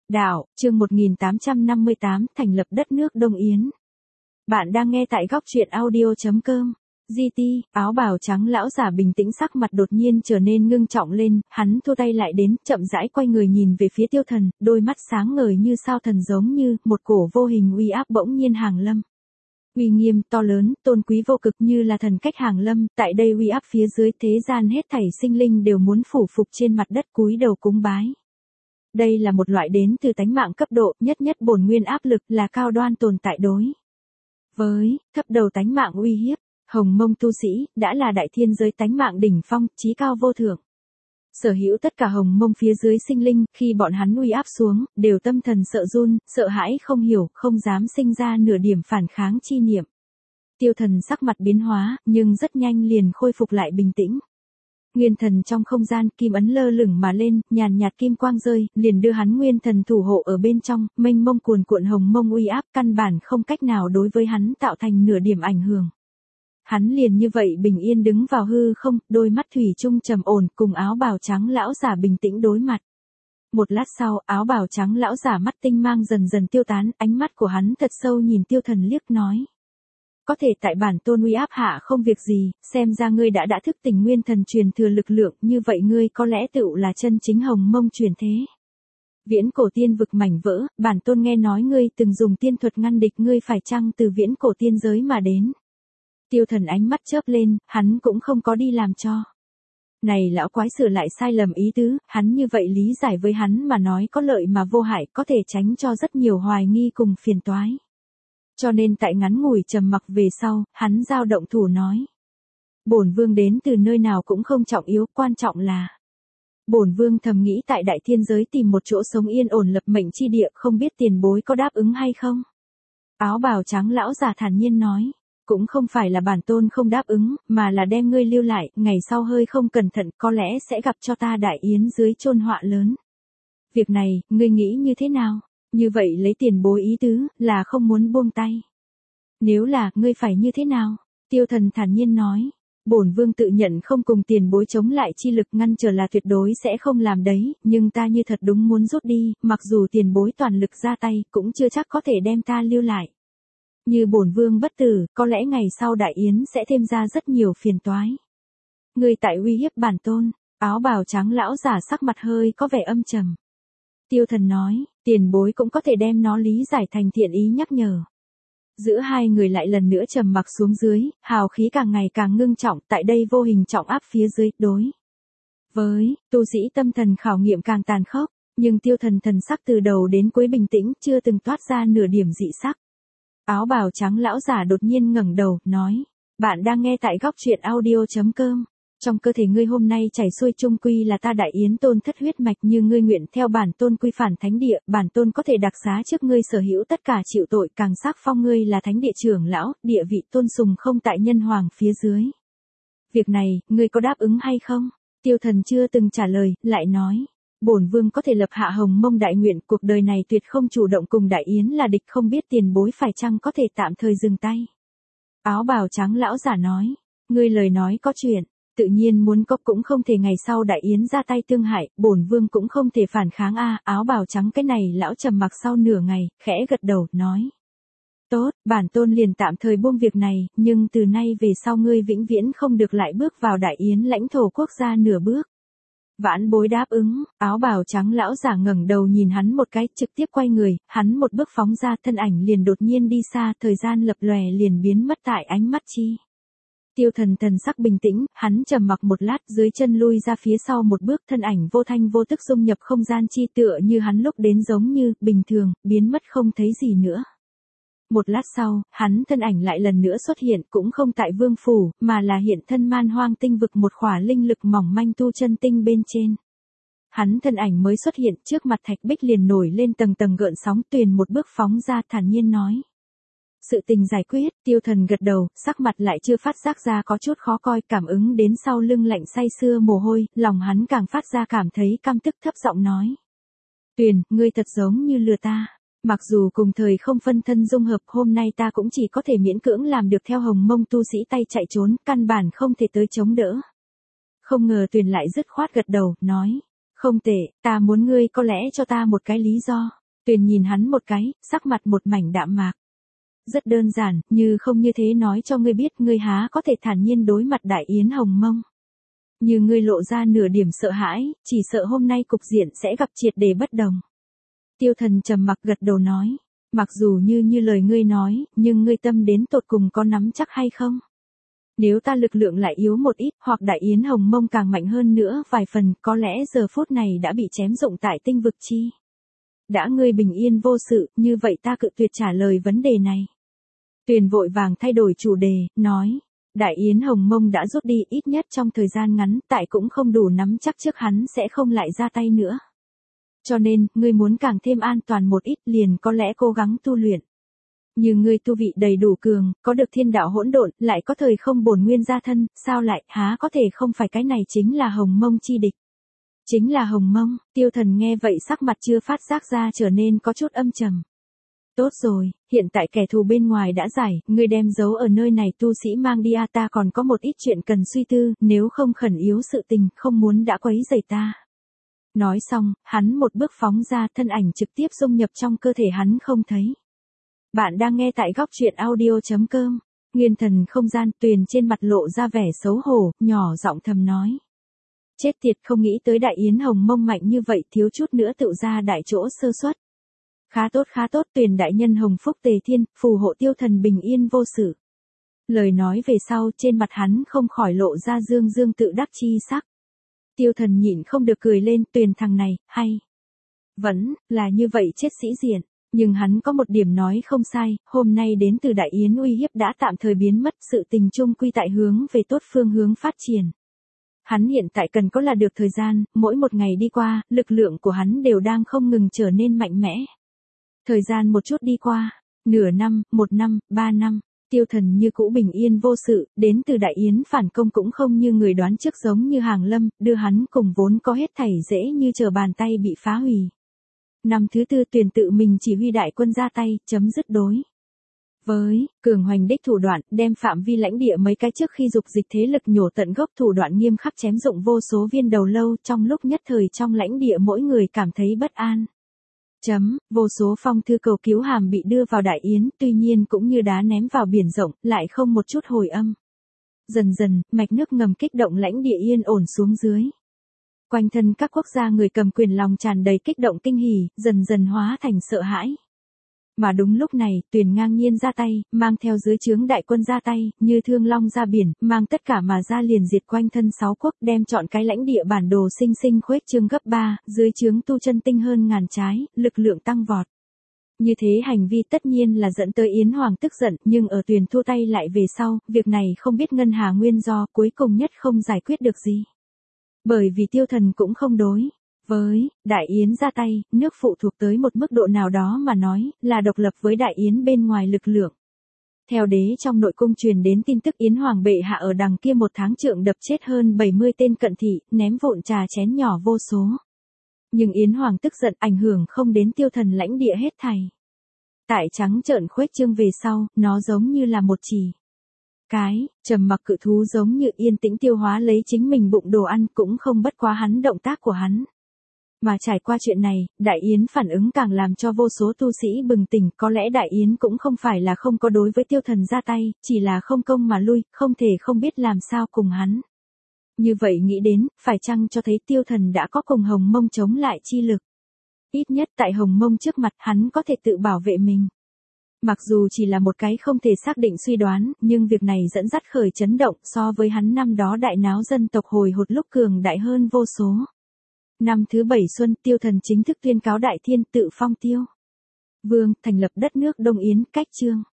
Đạo, chương 1858, thành lập đất nước Đông Yến. Bạn đang nghe tại góc truyện audio.com. GT, áo bào trắng lão giả bình tĩnh sắc mặt đột nhiên trở nên ngưng trọng lên, hắn thu tay lại đến, chậm rãi quay người nhìn về phía Tiêu Thần, đôi mắt sáng ngời như sao thần giống như một cổ vô hình uy áp bỗng nhiên hàng lâm. Uy nghiêm, to lớn, tôn quý vô cực như là thần cách hàng lâm, tại đây uy áp phía dưới thế gian hết thảy sinh linh đều muốn phủ phục trên mặt đất cúi đầu cúng bái. Đây là một loại đến từ tánh mạng cấp độ, nhất bổn nguyên áp lực là cao đoan tồn tại đối với thấp đầu tánh mạng uy hiếp. Hồng Mông tu sĩ đã là đại thiên giới tánh mạng đỉnh phong, chí cao vô thượng. Sở hữu tất cả Hồng Mông phía dưới sinh linh, khi bọn hắn uy áp xuống, đều tâm thần sợ run, sợ hãi không hiểu, không dám sinh ra nửa điểm phản kháng chi niệm. Tiêu Thần sắc mặt biến hóa, nhưng rất nhanh liền khôi phục lại bình tĩnh. Nguyên thần trong không gian, kim ấn lơ lửng mà lên, nhàn nhạt kim quang rơi, liền đưa hắn nguyên thần thủ hộ ở bên trong, mênh mông cuồn cuộn Hồng Mông uy áp căn bản không cách nào đối với hắn tạo thành nửa điểm ảnh hưởng. Hắn liền như vậy bình yên đứng vào hư không, đôi mắt thủy chung trầm ổn, cùng áo bào trắng lão giả bình tĩnh đối mặt. Một lát sau, áo bào trắng lão giả mắt tinh mang dần dần tiêu tán, ánh mắt của hắn thật sâu nhìn Tiêu Thần liếc nói. Có thể tại bản tôn uy áp hạ không việc gì, xem ra ngươi đã thức tỉnh nguyên thần truyền thừa lực lượng, như vậy ngươi có lẽ tựu là chân chính Hồng Mông truyền thế. Viễn cổ tiên vực mảnh vỡ, bản tôn nghe nói ngươi từng dùng tiên thuật ngăn địch, ngươi phải chăng từ viễn cổ tiên giới mà đến. Tiêu Thần ánh mắt chớp lên, hắn cũng không có đi làm cho. Này lão quái sửa lại sai lầm ý tứ, hắn như vậy lý giải với hắn mà nói có lợi mà vô hại, có thể tránh cho rất nhiều hoài nghi cùng phiền toái. Cho nên tại ngắn ngủi trầm mặc về sau, hắn giao động thủ nói. Bổn vương đến từ nơi nào cũng không trọng yếu, quan trọng là. Bổn vương thầm nghĩ tại đại thiên giới tìm một chỗ sống yên ổn lập mệnh chi địa, không biết tiền bối có đáp ứng hay không? Áo bào trắng lão già thản nhiên nói. Cũng không phải là bản tôn không đáp ứng, mà là đem ngươi lưu lại, ngày sau hơi không cẩn thận có lẽ sẽ gặp cho ta đại yến dưới chôn họa lớn. Việc này, ngươi nghĩ như thế nào? Như vậy lấy tiền bối ý tứ, là không muốn buông tay. Nếu là, ngươi phải như thế nào? Tiêu Thần thản nhiên nói. Bổn vương tự nhận không cùng tiền bối chống lại chi lực ngăn trở là tuyệt đối sẽ không làm đấy, nhưng ta như thật đúng muốn rút đi, mặc dù tiền bối toàn lực ra tay, cũng chưa chắc có thể đem ta lưu lại. Như bổn vương bất tử, có lẽ ngày sau đại yến sẽ thêm ra rất nhiều phiền toái. Ngươi tại uy hiếp bản tôn, áo bào trắng lão giả sắc mặt hơi có vẻ âm trầm. Tiêu Thần nói, tiền bối cũng có thể đem nó lý giải thành thiện ý nhắc nhở. Giữa hai người lại lần nữa trầm mặc xuống dưới, hào khí càng ngày càng ngưng trọng, tại đây vô hình trọng áp phía dưới, đối với tu sĩ tâm thần khảo nghiệm càng tàn khốc, nhưng Tiêu Thần thần sắc từ đầu đến cuối bình tĩnh, chưa từng toát ra nửa điểm dị sắc. Áo bào trắng lão giả đột nhiên ngẩng đầu, nói, bạn đang nghe tại góc truyện audio.com. Trong cơ thể ngươi hôm nay chảy xuôi chung quy là ta đại yến tôn thất huyết mạch, như ngươi nguyện theo bản tôn quy phản thánh địa, bản tôn có thể đặc xá trước ngươi sở hữu tất cả chịu tội, càng sắc phong ngươi là thánh địa trưởng lão, địa vị tôn sùng không tại nhân hoàng phía dưới. Việc này, ngươi có đáp ứng hay không? Tiêu Thần chưa từng trả lời, lại nói. Bổn vương có thể lập hạ Hồng Mông đại nguyện, cuộc đời này tuyệt không chủ động cùng đại yến là địch, không biết tiền bối phải chăng có thể tạm thời dừng tay. Áo bào trắng lão giả nói, ngươi lời nói có chuyện, tự nhiên muốn có, cũng không thể ngày sau đại yến ra tay tương hại, bổn vương cũng không thể phản kháng áo bào trắng cái này lão trầm mặc sau nửa ngày, khẽ gật đầu, nói. Tốt, bản tôn liền tạm thời buông việc này, nhưng từ nay về sau ngươi vĩnh viễn không được lại bước vào đại yến lãnh thổ quốc gia nửa bước. Vãn bối đáp ứng, áo bào trắng lão giả ngẩng đầu nhìn hắn một cái, trực tiếp quay người, hắn một bước phóng ra, thân ảnh liền đột nhiên đi xa, thời gian lập lòe liền biến mất tại ánh mắt chi. Tiêu Thần thần sắc bình tĩnh, hắn trầm mặc một lát, dưới chân lui ra phía sau một bước, thân ảnh vô thanh vô tức dung nhập không gian chi, tựa như hắn lúc đến giống như bình thường, biến mất không thấy gì nữa. Một lát sau, hắn thân ảnh lại lần nữa xuất hiện, cũng không tại vương phủ, mà là hiện thân man hoang tinh vực một khỏa linh lực mỏng manh tu chân tinh bên trên. Hắn thân ảnh mới xuất hiện, trước mặt thạch bích liền nổi lên tầng tầng gợn sóng, Tuyền một bước phóng ra, thản nhiên nói. Sự tình giải quyết, Tiêu Thần gật đầu, sắc mặt lại chưa phát giác ra có chút khó coi, cảm ứng đến sau lưng lạnh say sưa mồ hôi, lòng hắn càng phát ra cảm thấy căm tức, thấp giọng nói. Tuyền, ngươi thật giống như lừa ta. Mặc dù cùng thời không phân thân dung hợp, hôm nay ta cũng chỉ có thể miễn cưỡng làm được theo Hồng Mông tu sĩ tay chạy trốn, căn bản không thể tới chống đỡ. Không ngờ Tuyền lại dứt khoát gật đầu, nói. Không tệ, ta muốn ngươi có lẽ cho ta một cái lý do. Tuyền nhìn hắn một cái, sắc mặt một mảnh đạm mạc. Rất đơn giản, như không như thế nói cho ngươi biết ngươi há có thể thản nhiên đối mặt Đại Yến Hồng Mông. Như ngươi lộ ra nửa điểm sợ hãi, chỉ sợ hôm nay cục diện sẽ gặp triệt để bất đồng. Tiêu Thần trầm mặc gật đầu nói, mặc dù như lời ngươi nói, nhưng ngươi tâm đến tột cùng có nắm chắc hay không? Nếu ta lực lượng lại yếu một ít, hoặc Đại Yến Hồng Mông càng mạnh hơn nữa vài phần, có lẽ giờ phút này đã bị chém rụng tại tinh vực chi. Đã ngươi bình yên vô sự, như vậy ta cự tuyệt trả lời vấn đề này. Tuyền vội vàng thay đổi chủ đề, nói, Đại Yến Hồng Mông đã rút đi, ít nhất trong thời gian ngắn, tại cũng không đủ nắm chắc trước hắn sẽ không lại ra tay nữa. Cho nên, ngươi muốn càng thêm an toàn một ít, liền có lẽ cố gắng tu luyện. Như ngươi tu vị đầy đủ cường, có được thiên đạo hỗn độn, lại có thời không bổn nguyên gia thân, sao lại, há có thể không phải cái này chính là Hồng Mông chi địch. Chính là Hồng Mông. Tiêu Thần nghe vậy sắc mặt chưa phát giác ra trở nên có chút âm trầm. Tốt rồi, hiện tại kẻ thù bên ngoài đã giải, ngươi đem giấu ở nơi này tu sĩ mang đi ta còn có một ít chuyện cần suy tư, nếu không khẩn yếu sự tình, không muốn đã quấy rầy ta. Nói xong, hắn một bước phóng ra, thân ảnh trực tiếp dung nhập trong cơ thể hắn không thấy. Bạn đang nghe tại góc truyện audio.com. Nguyên thần không gian. Tuyền trên mặt lộ ra vẻ xấu hổ, nhỏ giọng thầm nói. Chết tiệt, không nghĩ tới Đại Yến Hồng Mông mạnh như vậy, thiếu chút nữa tự ra đại chỗ sơ suất. Khá tốt, Tuyền đại nhân hồng phúc tề thiên, phù hộ Tiêu Thần bình yên vô sự. Lời nói về sau, trên mặt hắn không khỏi lộ ra dương tự đắc chi sắc. Tiêu Thần nhịn không được cười lên, Tuyền thằng này, hay. Vẫn, là như vậy chết sĩ diện. Nhưng hắn có một điểm nói không sai, hôm nay đến từ Đại Yến uy hiếp đã tạm thời biến mất, sự tình chung quy tại hướng về tốt phương hướng phát triển. Hắn hiện tại cần có là được thời gian, mỗi một ngày đi qua, lực lượng của hắn đều đang không ngừng trở nên mạnh mẽ. Thời gian một chút đi qua, nửa năm, 1 năm, 3 năm, Tiêu Thần như cũ bình yên vô sự, đến từ Đại Yến phản công cũng không như người đoán trước giống như Hàng Lâm, đưa hắn cùng vốn có hết thảy dễ như trở bàn tay bị phá hủy. Năm thứ 4 Tuyền tự mình chỉ huy đại quân ra tay, chấm dứt đối với cường hoành đích thủ đoạn, đem phạm vi lãnh địa mấy cái trước khi dục dịch thế lực nhổ tận gốc thủ đoạn nghiêm khắc chém dụng vô số viên đầu lâu, trong lúc nhất thời trong lãnh địa mỗi người cảm thấy bất an. Vô số phong thư cầu cứu hàm bị đưa vào Đại Yến, tuy nhiên cũng như đá ném vào biển rộng, lại không một chút hồi âm. Dần dần, mạch nước ngầm kích động lãnh địa yên ổn xuống dưới. Quanh thân các quốc gia người cầm quyền lòng tràn đầy kích động kinh hỉ, dần dần hóa thành sợ hãi. Mà đúng lúc này, Tuyền ngang nhiên ra tay, mang theo dưới trướng đại quân ra tay, như thương long ra biển, mang tất cả mà ra liền diệt quanh thân 6 quốc, đem chọn cái lãnh địa bản đồ sinh khuếch trương gấp 3, dưới trướng tu chân tinh hơn ngàn trái, lực lượng tăng vọt. Như thế hành vi tất nhiên là dẫn tới Yến Hoàng tức giận, nhưng ở Tuyền thua tay lại về sau, việc này không biết ngân hà nguyên do, cuối cùng nhất không giải quyết được gì. Bởi vì Tiêu Thần cũng không đối với Đại Yến ra tay, nước phụ thuộc tới một mức độ nào đó mà nói, là độc lập với Đại Yến bên ngoài lực lượng. Theo đế trong nội cung truyền đến tin tức Yến Hoàng bệ hạ ở đằng kia 1 tháng trượng đập chết hơn 70 tên cận thị, ném vụn trà chén nhỏ vô số. Nhưng Yến Hoàng tức giận ảnh hưởng không đến Tiêu Thần lãnh địa hết thảy. Tại trắng trợn khuếch trương về sau, nó giống như là một cái trầm mặc cự thú giống như yên tĩnh tiêu hóa lấy chính mình bụng đồ ăn, cũng không bất quá hắn động tác của hắn. Mà trải qua chuyện này, Đại Yến phản ứng càng làm cho vô số tu sĩ bừng tỉnh, có lẽ Đại Yến cũng không phải là không có đối với Tiêu Thần ra tay, chỉ là không công mà lui, không thể không biết làm sao cùng hắn. Như vậy nghĩ đến, phải chăng cho thấy Tiêu Thần đã có cùng Hồng Mông chống lại chi lực. Ít nhất tại Hồng Mông trước mặt hắn có thể tự bảo vệ mình. Mặc dù chỉ là một cái không thể xác định suy đoán, nhưng việc này dẫn dắt khởi chấn động so với hắn năm đó đại náo dân tộc hồi hột lúc cường đại hơn vô số. Năm thứ 7 xuân, Tiêu Thần chính thức tuyên cáo đại thiên tự phong Tiêu Vương, thành lập đất nước Đông Yến, cách chương.